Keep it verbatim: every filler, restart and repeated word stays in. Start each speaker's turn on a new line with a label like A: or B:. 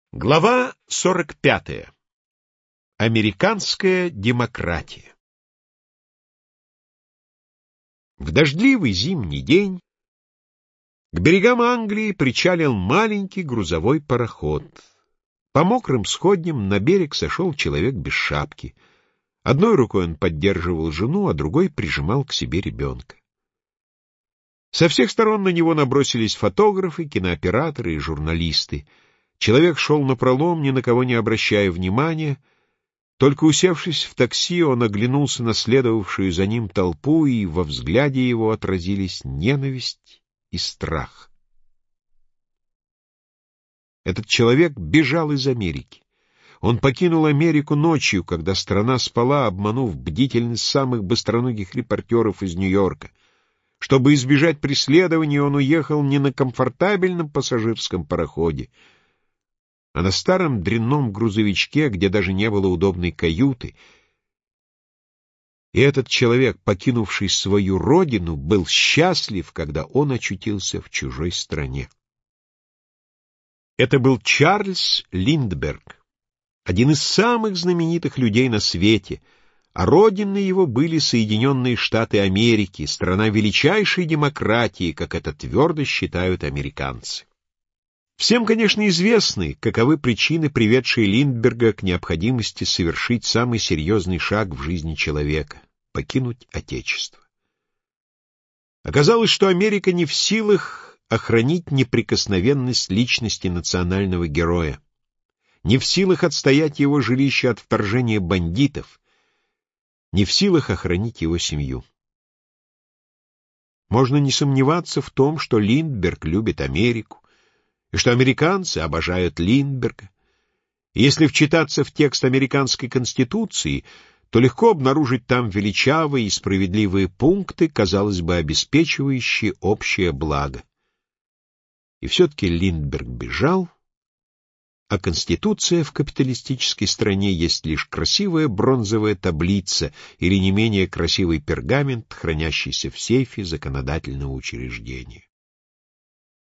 A: Глава сорок пятая. Американская демократия. В дождливый зимний день к берегам Англии причалил маленький грузовой пароход. По мокрым сходням на берег сошел человек без шапки. Одной рукой он поддерживал жену, а другой прижимал к себе ребенка. Со всех сторон на него набросились фотографы, кинооператоры и журналисты. Человек шел напролом, ни на кого не обращая внимания. Только усевшись в такси, он оглянулся на следовавшую за ним толпу, и во взгляде его отразились ненависть и страх. Этот человек бежал из Америки. Он покинул Америку ночью, когда страна спала, обманув бдительность самых быстроногих репортеров из Нью-Йорка. Чтобы избежать преследования, он уехал не на комфортабельном пассажирском пароходе, а на старом дрянном грузовичке, где даже не было удобной каюты. И этот человек, покинувший свою родину, был счастлив, когда он очутился в чужой стране. Это был Чарльз Линдберг, один из самых знаменитых людей на свете, а родиной его были Соединенные Штаты Америки, страна величайшей демократии, как это твердо считают американцы. Всем, конечно, известны, каковы причины, приведшие Линдберга к необходимости совершить самый серьезный шаг в жизни человека — покинуть Отечество. Оказалось, что Америка не в силах охранить неприкосновенность личности национального героя, не в силах отстоять его жилище от вторжения бандитов, не в силах охранить его семью. Можно не сомневаться в том, что Линдберг любит Америку, и что американцы обожают Линдберга. И если вчитаться в текст американской конституции, то легко обнаружить там величавые и справедливые пункты, казалось бы, обеспечивающие общее благо. И все-таки Линдберг бежал, а конституция в капиталистической стране есть лишь красивая бронзовая таблица или не менее красивый пергамент, хранящийся в сейфе законодательного учреждения.